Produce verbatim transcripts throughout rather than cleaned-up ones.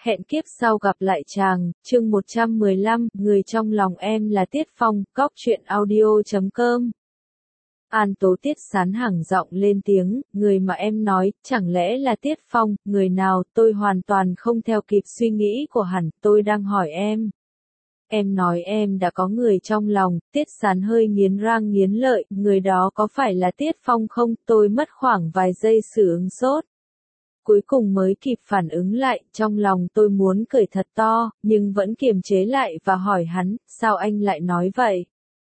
hẹn kiếp sau gặp lại chàng, chương một trăm mười lăm, người trong lòng em là Tiết Phong, cóc truyện audio chấm com. An Tố Tiết Sán hẳng giọng lên tiếng, người mà em nói, chẳng lẽ là Tiết Phong, người nào, tôi hoàn toàn không theo kịp suy nghĩ của hắn, tôi đang hỏi em. Em nói em đã có người trong lòng, Tiết Sán hơi nghiến răng nghiến lợi, người đó có phải là Tiết Phong không, tôi mất khoảng vài giây sự ứng sốt. Cuối cùng mới kịp phản ứng lại, trong lòng tôi muốn cười thật to, nhưng vẫn kiềm chế lại và hỏi hắn, sao anh lại nói vậy?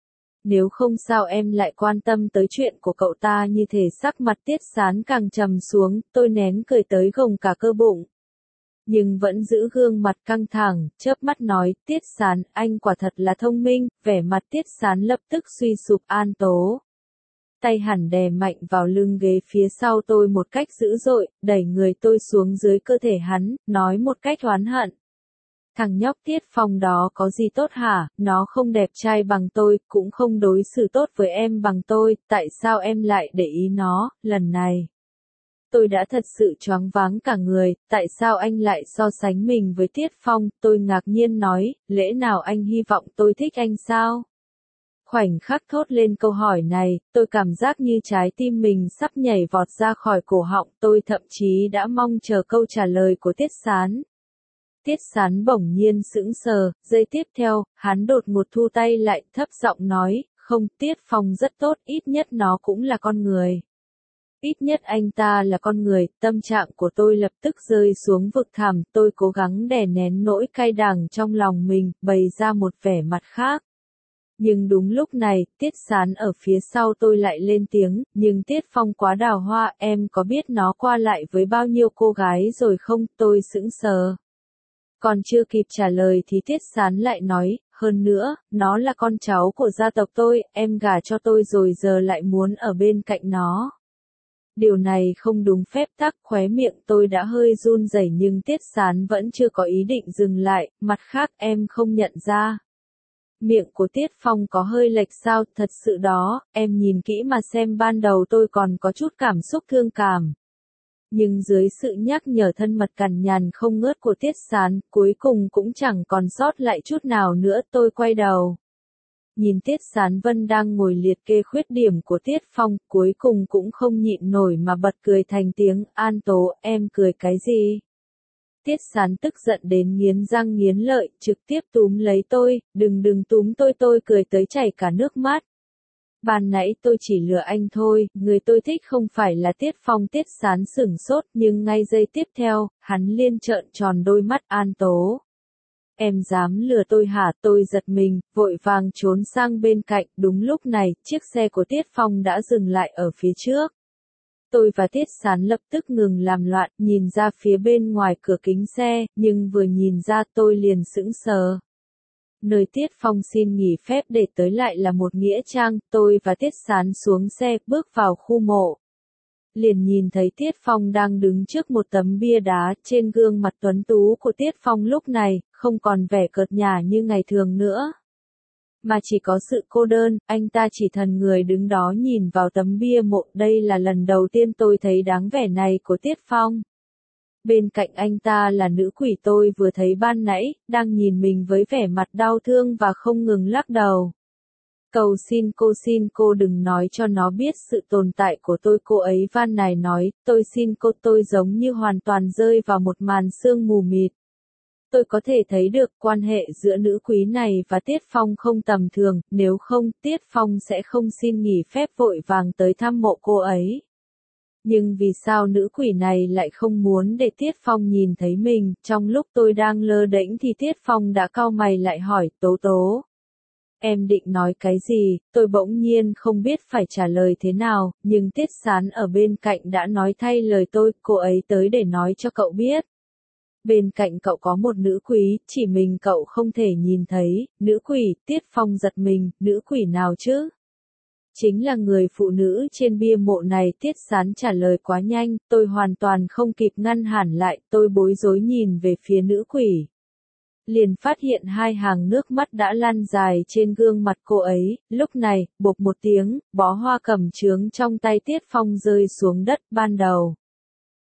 Nếu không sao em lại quan tâm tới chuyện của cậu ta như thế. Sắc mặt Tiết Sán càng trầm xuống, tôi nén cười tới gồng cả cơ bụng. Nhưng vẫn giữ gương mặt căng thẳng, chớp mắt nói, Tiết Sán, anh quả thật là thông minh, vẻ mặt Tiết Sán lập tức suy sụp. An Tố tay hẳn đè mạnh vào lưng ghế phía sau tôi một cách dữ dội, đẩy người tôi xuống dưới cơ thể hắn, nói một cách oán hận. Thằng nhóc Tiết Phong đó có gì tốt hả, nó không đẹp trai bằng tôi, cũng không đối xử tốt với em bằng tôi, tại sao em lại để ý nó, lần này. Tôi đã thật sự choáng váng cả người, tại sao anh lại so sánh mình với Tiết Phong, tôi ngạc nhiên nói, lẽ nào anh hy vọng tôi thích anh sao? Khoảnh khắc thốt lên câu hỏi này, tôi cảm giác như trái tim mình sắp nhảy vọt ra khỏi cổ họng, tôi thậm chí đã mong chờ câu trả lời của Tiết Sán. Tiết Sán bỗng nhiên sững sờ, giây tiếp theo, hắn đột ngột thu tay lại, thấp giọng nói, không, Tiết Phong rất tốt, ít nhất nó cũng là con người. Ít nhất anh ta là con người, tâm trạng của tôi lập tức rơi xuống vực thẳm, tôi cố gắng đè nén nỗi cay đắng trong lòng mình, bày ra một vẻ mặt khác. Nhưng đúng lúc này, Tiết Sán ở phía sau tôi lại lên tiếng, nhưng Tiết Phong quá đào hoa, em có biết nó qua lại với bao nhiêu cô gái rồi không, tôi sững sờ. Còn chưa kịp trả lời thì Tiết Sán lại nói, hơn nữa, nó là con cháu của gia tộc tôi, em gả cho tôi rồi giờ lại muốn ở bên cạnh nó. Điều này không đúng phép tắc, khóe miệng tôi đã hơi run rẩy nhưng Tiết Sán vẫn chưa có ý định dừng lại, mặt khác em không nhận ra. Miệng của Tiết Phong có hơi lệch sao, thật sự đó, em nhìn kỹ mà xem, ban đầu tôi còn có chút cảm xúc thương cảm. Nhưng dưới sự nhắc nhở thân mật cằn nhằn không ngớt của Tiết Sán, cuối cùng cũng chẳng còn sót lại chút nào nữa, tôi quay đầu. Nhìn Tiết Sán Vân đang ngồi liệt kê khuyết điểm của Tiết Phong, cuối cùng cũng không nhịn nổi mà bật cười thành tiếng, An Tố, em cười cái gì? Tiết Sán tức giận đến nghiến răng nghiến lợi, trực tiếp túm lấy tôi, đừng đừng túm tôi tôi cười tới chảy cả nước mắt. Ban nãy tôi chỉ lừa anh thôi, người tôi thích không phải là Tiết Phong. Tiết Sán sửng sốt nhưng ngay giây tiếp theo, hắn liên trợn tròn đôi mắt. An Tố. Em dám lừa tôi hả? Tôi giật mình, vội vàng trốn sang bên cạnh, đúng lúc này, chiếc xe của Tiết Phong đã dừng lại ở phía trước. Tôi và Tiết Sán lập tức ngừng làm loạn, nhìn ra phía bên ngoài cửa kính xe, nhưng vừa nhìn ra tôi liền sững sờ. Nơi Tiết Phong xin nghỉ phép để tới lại là một nghĩa trang, tôi và Tiết Sán xuống xe, bước vào khu mộ. Liền nhìn thấy Tiết Phong đang đứng trước một tấm bia đá, trên gương mặt tuấn tú của Tiết Phong lúc này, không còn vẻ cợt nhả như ngày thường nữa. Mà chỉ có sự cô đơn, anh ta chỉ thần người đứng đó nhìn vào tấm bia mộ, đây là lần đầu tiên tôi thấy dáng vẻ này của Tiết Phong. Bên cạnh anh ta là nữ quỷ tôi vừa thấy ban nãy, đang nhìn mình với vẻ mặt đau thương và không ngừng lắc đầu. Cầu xin cô xin cô đừng nói cho nó biết sự tồn tại của tôi, cô ấy van nài nói, tôi xin cô. Tôi giống như hoàn toàn rơi vào một màn sương mù mịt. Tôi có thể thấy được quan hệ giữa nữ quý này và Tiết Phong không tầm thường, nếu không, Tiết Phong sẽ không xin nghỉ phép vội vàng tới thăm mộ cô ấy. Nhưng vì sao nữ quỷ này lại không muốn để Tiết Phong nhìn thấy mình, trong lúc tôi đang lơ đễnh thì Tiết Phong đã cau mày lại hỏi, Tố Tố. Em định nói cái gì? Tôi bỗng nhiên không biết phải trả lời thế nào, nhưng Tiết Sán ở bên cạnh đã nói thay lời tôi, cô ấy tới để nói cho cậu biết. Bên cạnh cậu có một nữ quỷ, chỉ mình cậu không thể nhìn thấy. Nữ quỷ? Tiết Phong giật mình, nữ quỷ nào chứ? Chính là người phụ nữ trên bia mộ này. Tiết Sán trả lời quá nhanh, tôi hoàn toàn không kịp ngăn hẳn lại, tôi bối rối nhìn về phía nữ quỷ. Liền phát hiện hai hàng nước mắt đã lan dài trên gương mặt cô ấy, lúc này, bộp một tiếng, bó hoa cẩm chướng trong tay Tiết Phong rơi xuống đất. Ban đầu,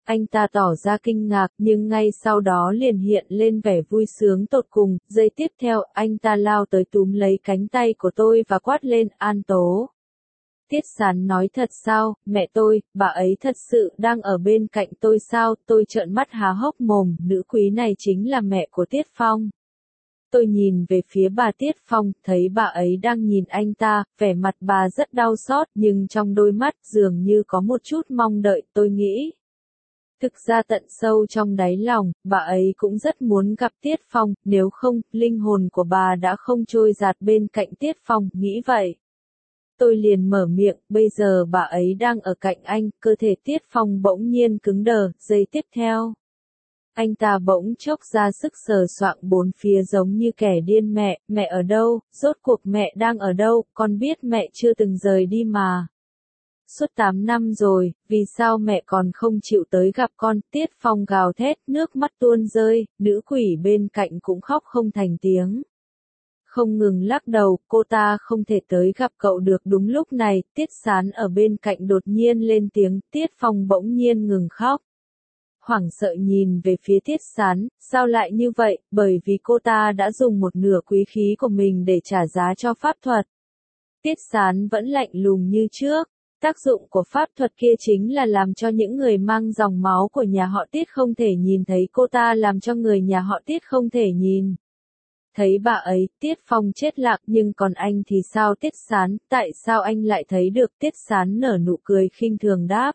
Anh ta tỏ ra kinh ngạc nhưng ngay sau đó liền hiện lên vẻ vui sướng tột cùng, giây tiếp theo anh ta lao tới túm lấy cánh tay của tôi và quát lên, An Tố. Tiết Sán nói thật sao, mẹ tôi, bà ấy thật sự đang ở bên cạnh tôi sao, tôi trợn mắt há hốc mồm, nữ quý này chính là mẹ của Tiết Phong. Tôi nhìn về phía bà Tiết Phong, thấy bà ấy đang nhìn anh ta, vẻ mặt bà rất đau xót nhưng trong đôi mắt dường như có một chút mong đợi, tôi nghĩ. Thực ra tận sâu trong đáy lòng, bà ấy cũng rất muốn gặp Tiết Phong, nếu không, linh hồn của bà đã không trôi dạt bên cạnh Tiết Phong, nghĩ vậy. Tôi liền mở miệng, bây giờ bà ấy đang ở cạnh anh, cơ thể Tiết Phong bỗng nhiên cứng đờ, giây tiếp theo. Anh ta bỗng chốc ra sức sờ soạng bốn phía giống như kẻ điên mẹ, mẹ ở đâu, rốt cuộc mẹ đang ở đâu, con biết mẹ chưa từng rời đi mà. Suốt tám năm rồi, vì sao mẹ còn không chịu tới gặp con, Tiết Phong gào thét, nước mắt tuôn rơi, nữ quỷ bên cạnh cũng khóc không thành tiếng. Không ngừng lắc đầu, cô ta không thể tới gặp cậu được đúng lúc này, Tiết Sán ở bên cạnh đột nhiên lên tiếng, Tiết Phong bỗng nhiên ngừng khóc. Hoảng sợ nhìn về phía Tiết Sán, sao lại như vậy, bởi vì cô ta đã dùng một nửa quý khí của mình để trả giá cho pháp thuật. Tiết Sán vẫn lạnh lùng như trước, tác dụng của pháp thuật kia chính là làm cho những người mang dòng máu của nhà họ Tiết không thể nhìn thấy cô ta làm cho người nhà họ Tiết không thể nhìn. Thấy bà ấy, Tiết Phong chết lặng nhưng còn anh thì sao Tiết Sán, tại sao anh lại thấy được Tiết Sán nở nụ cười khinh thường đáp.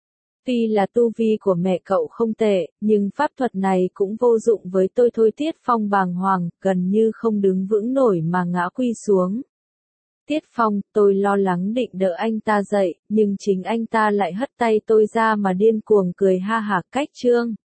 Tuy là tu vi của mẹ cậu không tệ, nhưng pháp thuật này cũng vô dụng với tôi thôi Tiết Phong bàng hoàng, gần như không đứng vững nổi mà ngã quy xuống. Tiết Phong, tôi lo lắng định đỡ anh ta dậy, nhưng chính anh ta lại hất tay tôi ra mà điên cuồng cười ha hả cách trương.